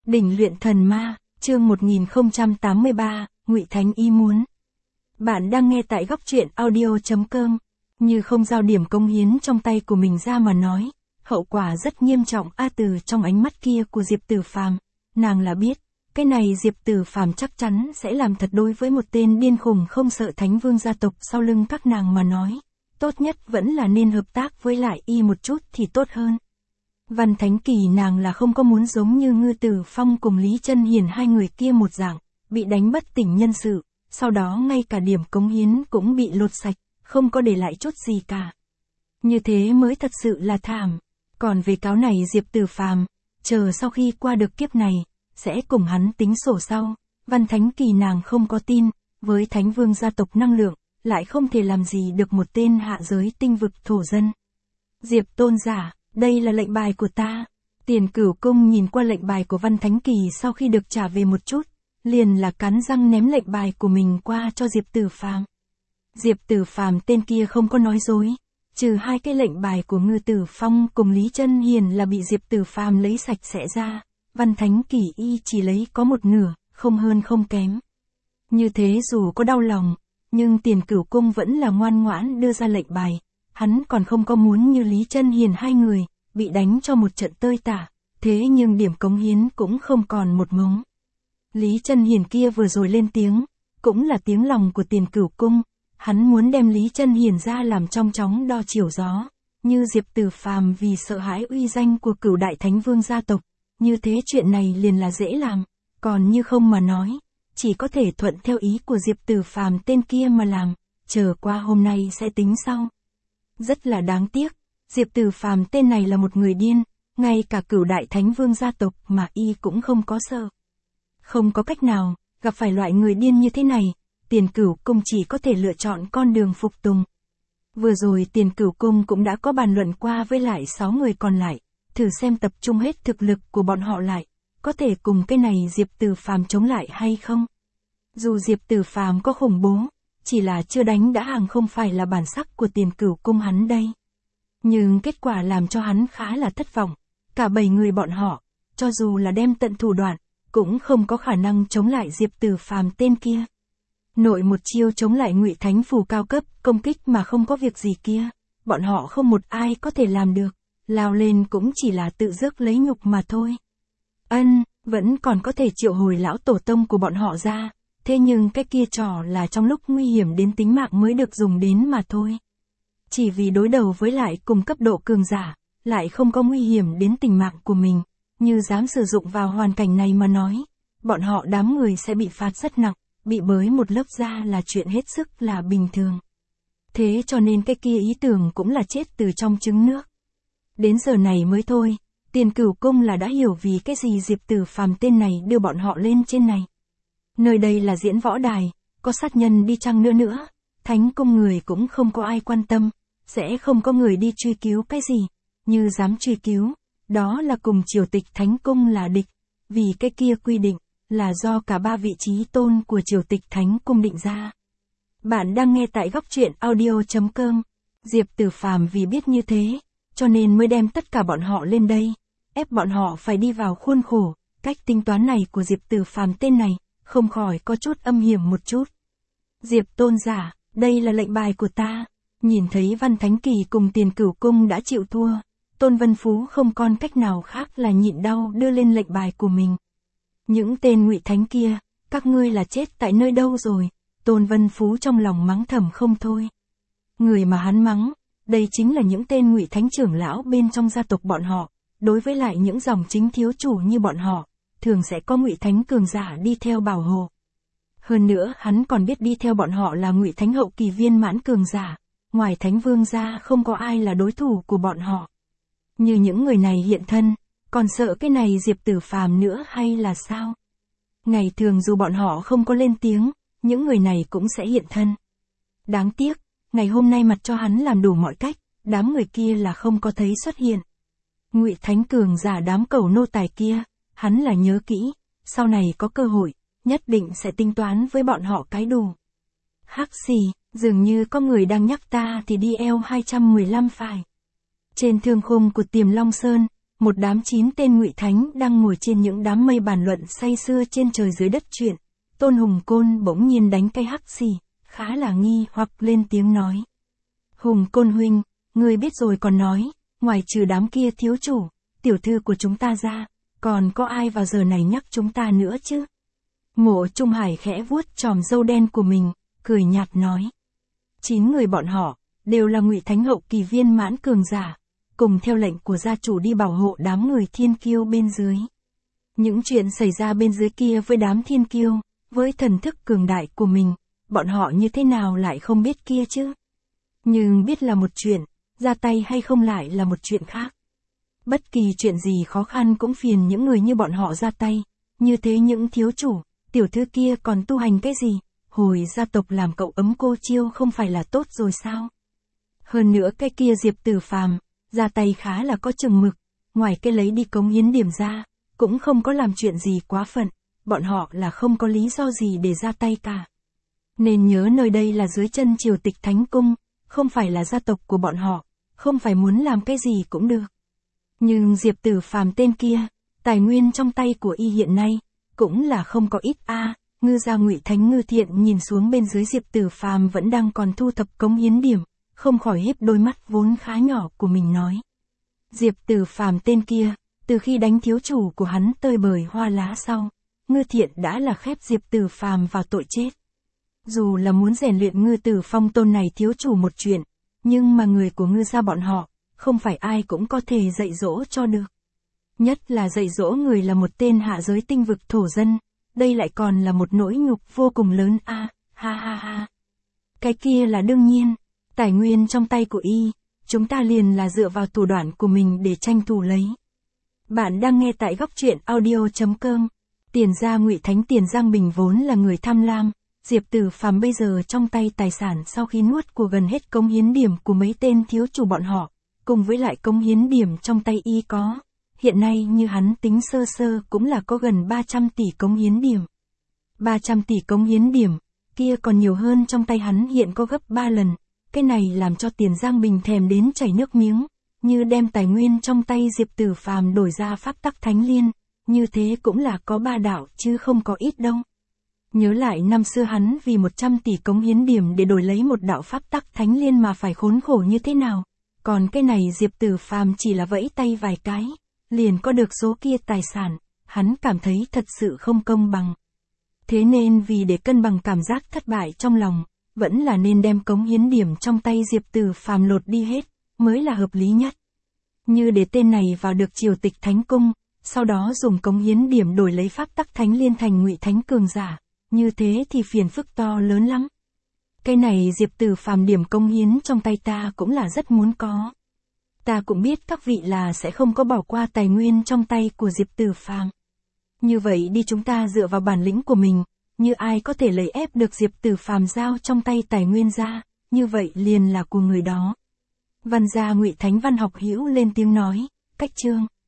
Đỉnh luyện thần ma, chương 1083, Ngụy Thánh ý muốn. Bạn đang nghe tại góc truyện audio.com. Như không giao điểm công hiến trong tay của mình ra mà nói, hậu quả rất nghiêm trọng. Từ trong ánh mắt kia của Diệp Tử Phàm, nàng là biết, cái này Diệp Tử Phàm chắc chắn sẽ làm thật. Đối với một tên điên khùng không sợ Thánh Vương gia tộc sau lưng các nàng mà nói, tốt nhất vẫn là nên hợp tác với lại y một chút thì tốt hơn. Văn Thánh Kỳ nàng là không có muốn giống như Ngư Tử Phong cùng Lý Chân Hiền hai người kia một dạng, bị đánh bất tỉnh nhân sự, sau đó ngay cả điểm cống hiến cũng bị lột sạch, không có để lại chút gì cả. Như thế mới thật sự là thảm. Còn về cáo này Diệp Tử Phàm, chờ sau khi qua được kiếp này, sẽ cùng hắn tính sổ sau. Văn Thánh Kỳ nàng không có tin, với Thánh Vương gia tộc năng lượng, lại không thể làm gì được một tên hạ giới tinh vực thổ dân. Diệp tôn giả, đây là lệnh bài của ta. Tiền Cửu Cung nhìn qua lệnh bài của Văn Thánh Kỳ sau khi được trả về một chút, liền là cắn răng ném lệnh bài của mình qua cho Diệp Tử Phàm. Diệp Tử Phàm tên kia không có nói dối, trừ hai cái lệnh bài của Ngư Tử Phong cùng Lý Chân Hiền là bị Diệp Tử Phàm lấy sạch sẽ ra, Văn Thánh Kỳ y chỉ lấy có một nửa, không hơn không kém. Như thế dù có đau lòng, nhưng Tiền Cửu Cung vẫn là ngoan ngoãn đưa ra lệnh bài. Hắn còn không có muốn như Lý Chân Hiền hai người, bị đánh cho một trận tơi tả, thế nhưng điểm cống hiến cũng không còn một mống. Lý Chân Hiền kia vừa rồi lên tiếng, cũng là tiếng lòng của Tiền Cửu Cung, hắn muốn đem Lý Chân Hiền ra làm trong chóng đo chiều gió, như Diệp Tử Phàm vì sợ hãi uy danh của Cửu Đại Thánh Vương gia tộc, như thế chuyện này liền là dễ làm, còn như không mà nói, chỉ có thể thuận theo ý của Diệp Tử Phàm tên kia mà làm, chờ qua hôm nay sẽ tính sau. Rất là đáng tiếc, Diệp Tử Phàm tên này là một người điên, ngay cả Cửu Đại Thánh Vương gia tộc mà y cũng không có sợ. Không có cách nào, gặp phải loại người điên như thế này, Tiền Cửu Cung chỉ có thể lựa chọn con đường phục tùng. Vừa rồi Tiền Cửu Cung cũng đã có bàn luận qua với lại 6 người còn lại, thử xem tập trung hết thực lực của bọn họ lại, có thể cùng cái này Diệp Tử Phàm chống lại hay không. Dù Diệp Tử Phàm có khủng bố, chỉ là chưa đánh đã hàng không phải là bản sắc của Tiền Cửu Cung hắn đây. Nhưng kết quả làm cho hắn khá là thất vọng, cả 7 người bọn họ, cho dù là đem tận thủ đoạn, cũng không có khả năng chống lại Diệp Tử Phàm tên kia. Nội một chiêu chống lại Ngụy Thánh phù cao cấp, công kích mà không có việc gì kia, bọn họ không một ai có thể làm được, lao lên cũng chỉ là tự rước lấy nhục mà thôi. Vẫn còn có thể triệu hồi lão tổ tông của bọn họ ra. Thế nhưng cái kia trò là trong lúc nguy hiểm đến tính mạng mới được dùng đến mà thôi. Chỉ vì đối đầu với lại cùng cấp độ cường giả, lại không có nguy hiểm đến tính mạng của mình, như dám sử dụng vào hoàn cảnh này mà nói, bọn họ đám người sẽ bị phạt rất nặng, bị bới một lớp da là chuyện hết sức là bình thường. Thế cho nên cái kia ý tưởng cũng là chết từ trong trứng nước. Đến giờ này mới thôi, Tiền Cửu Cung là đã hiểu vì cái gì Diệp Tử Phàm tên này đưa bọn họ lên trên này. Nơi đây là diễn võ đài, có sát nhân đi chăng nữa, Thánh Cung người cũng không có ai quan tâm, sẽ không có người đi truy cứu cái gì, như dám truy cứu, đó là cùng triều tịch Thánh Cung là địch, vì cái kia quy định, là do cả 3 vị trí tôn của triều tịch Thánh Cung định ra. Bạn đang nghe tại góc truyện audio.com, Diệp Tử Phàm vì biết như thế, cho nên mới đem tất cả bọn họ lên đây, ép bọn họ phải đi vào khuôn khổ, cách tính toán này của Diệp Tử Phàm tên này, không khỏi có chút âm hiểm một chút. Diệp tôn giả, đây là lệnh bài của ta. Nhìn thấy Văn Thánh Kỳ cùng Tiền Cửu Cung đã chịu thua, Tôn Vân Phú không còn cách nào khác là nhịn đau đưa lên lệnh bài của mình. Những tên Ngụy Thánh kia, các ngươi là chết tại nơi đâu rồi? Tôn Vân Phú trong lòng mắng thầm không thôi. Người mà hắn mắng, đây chính là những tên Ngụy Thánh trưởng lão bên trong gia tộc bọn họ, đối với lại những dòng chính thiếu chủ như bọn họ, thường sẽ có Ngụy Thánh cường giả đi theo bảo hộ. Hơn nữa hắn còn biết đi theo bọn họ là Ngụy Thánh hậu kỳ viên mãn cường giả, ngoài Thánh Vương ra không có ai là đối thủ của bọn họ. Như những người này hiện thân, còn sợ cái này Diệp Tử Phàm nữa hay là sao? Ngày thường dù bọn họ không có lên tiếng, những người này cũng sẽ hiện thân. Đáng tiếc, ngày hôm nay mặt cho hắn làm đủ mọi cách, đám người kia là không có thấy xuất hiện. Ngụy Thánh cường giả đám cẩu nô tài kia, hắn là nhớ kỹ, sau này có cơ hội, nhất định sẽ tính toán với bọn họ cái đủ. Hắc xì, dường như có người đang nhắc ta thì đi eo 215 phải. Trên thương khung của Tiềm Long Sơn, một đám 9 tên ngụy thánh đang ngồi trên những đám mây bàn luận say sưa trên trời dưới đất chuyện. Tôn Hùng Côn bỗng nhiên đánh cây hắc xì, khá là nghi hoặc lên tiếng nói. Hùng Côn huynh, ngươi biết rồi còn nói, ngoài trừ đám kia thiếu chủ, tiểu thư của chúng ta ra, còn có ai vào giờ này nhắc chúng ta nữa chứ? Mộ Trung Hải khẽ vuốt chòm râu đen của mình, cười nhạt nói. 9 người bọn họ, đều là ngụy thánh hậu kỳ viên mãn cường giả, cùng theo lệnh của gia chủ đi bảo hộ đám người thiên kiêu bên dưới. Những chuyện xảy ra bên dưới kia với đám thiên kiêu, với thần thức cường đại của mình, bọn họ như thế nào lại không biết kia chứ? Nhưng biết là một chuyện, ra tay hay không lại là một chuyện khác. Bất kỳ chuyện gì khó khăn cũng phiền những người như bọn họ ra tay, như thế những thiếu chủ, tiểu thư kia còn tu hành cái gì? Hồi gia tộc làm cậu ấm cô chiêu không phải là tốt rồi sao? Hơn nữa cái kia Diệp Tử Phàm, ra tay khá là có chừng mực, ngoài cái lấy đi cống hiến điểm ra, cũng không có làm chuyện gì quá phận, bọn họ là không có lý do gì để ra tay cả. Nên nhớ nơi đây là dưới chân triều tịch thánh cung, không phải là gia tộc của bọn họ, không phải muốn làm cái gì cũng được. Nhưng Diệp Tử Phàm tên kia, tài nguyên trong tay của y hiện nay, cũng là không có ít a. Ngư gia Ngụy Thánh Ngư Thiện nhìn xuống bên dưới Diệp Tử Phàm vẫn đang còn thu thập cống hiến điểm, không khỏi híp đôi mắt vốn khá nhỏ của mình nói. Diệp Tử Phàm tên kia, từ khi đánh thiếu chủ của hắn tơi bời hoa lá sau, Ngư Thiện đã là khép Diệp Tử Phàm vào tội chết. Dù là muốn rèn luyện Ngư Tử Phong tôn này thiếu chủ một chuyện, nhưng mà người của Ngư gia bọn họ, không phải ai cũng có thể dạy dỗ cho được. Nhất là dạy dỗ người là một tên hạ giới tinh vực thổ dân, đây lại còn là một nỗi nhục vô cùng lớn a, ha ha ha. Cái kia là đương nhiên, tài nguyên trong tay của y, chúng ta liền là dựa vào thủ đoạn của mình để tranh thủ lấy. Bạn đang nghe tại góc truyện audio.com. Tiền gia Ngụy Thánh Tiền Giang Bình vốn là người tham lam, Diệp Tử Phàm bây giờ trong tay tài sản sau khi nuốt của gần hết cống hiến điểm của mấy tên thiếu chủ bọn họ, cùng với lại cống hiến điểm trong tay y có. Hiện nay như hắn tính sơ sơ cũng là có gần 300 tỷ cống hiến điểm. 300 tỷ cống hiến điểm, kia còn nhiều hơn trong tay hắn hiện có gấp 3 lần. Cái này làm cho Tiền Giang Bình thèm đến chảy nước miếng, như đem tài nguyên trong tay Diệp Tử Phàm đổi ra pháp tắc thánh liên, như thế cũng là có 3 đạo chứ không có ít đâu. Nhớ lại năm xưa hắn vì 100 tỷ cống hiến điểm để đổi lấy một đạo pháp tắc thánh liên mà phải khốn khổ như thế nào. Còn cái này Diệp Tử Phàm chỉ là vẫy tay vài cái, liền có được số kia tài sản, hắn cảm thấy thật sự không công bằng. Thế nên vì để cân bằng cảm giác thất bại trong lòng, vẫn là nên đem cống hiến điểm trong tay Diệp Tử Phàm lột đi hết, mới là hợp lý nhất. Như để tên này vào được triều tịch thánh cung, sau đó dùng cống hiến điểm đổi lấy pháp tắc thánh liên thành Ngụy Thánh cường giả, như thế thì phiền phức to lớn lắm. Cái này Diệp Tử Phàm điểm cống hiến trong tay ta cũng là rất muốn có. Ta cũng biết các vị là sẽ không có bỏ qua tài nguyên trong tay của Diệp Tử Phàm. Như vậy đi chúng ta dựa vào bản lĩnh của mình, như ai có thể lấy ép được Diệp Tử Phàm giao trong tay tài nguyên ra, như vậy liền là của người đó. Văn gia Ngụy Thánh Văn Học Hữu lên tiếng nói, cách chương.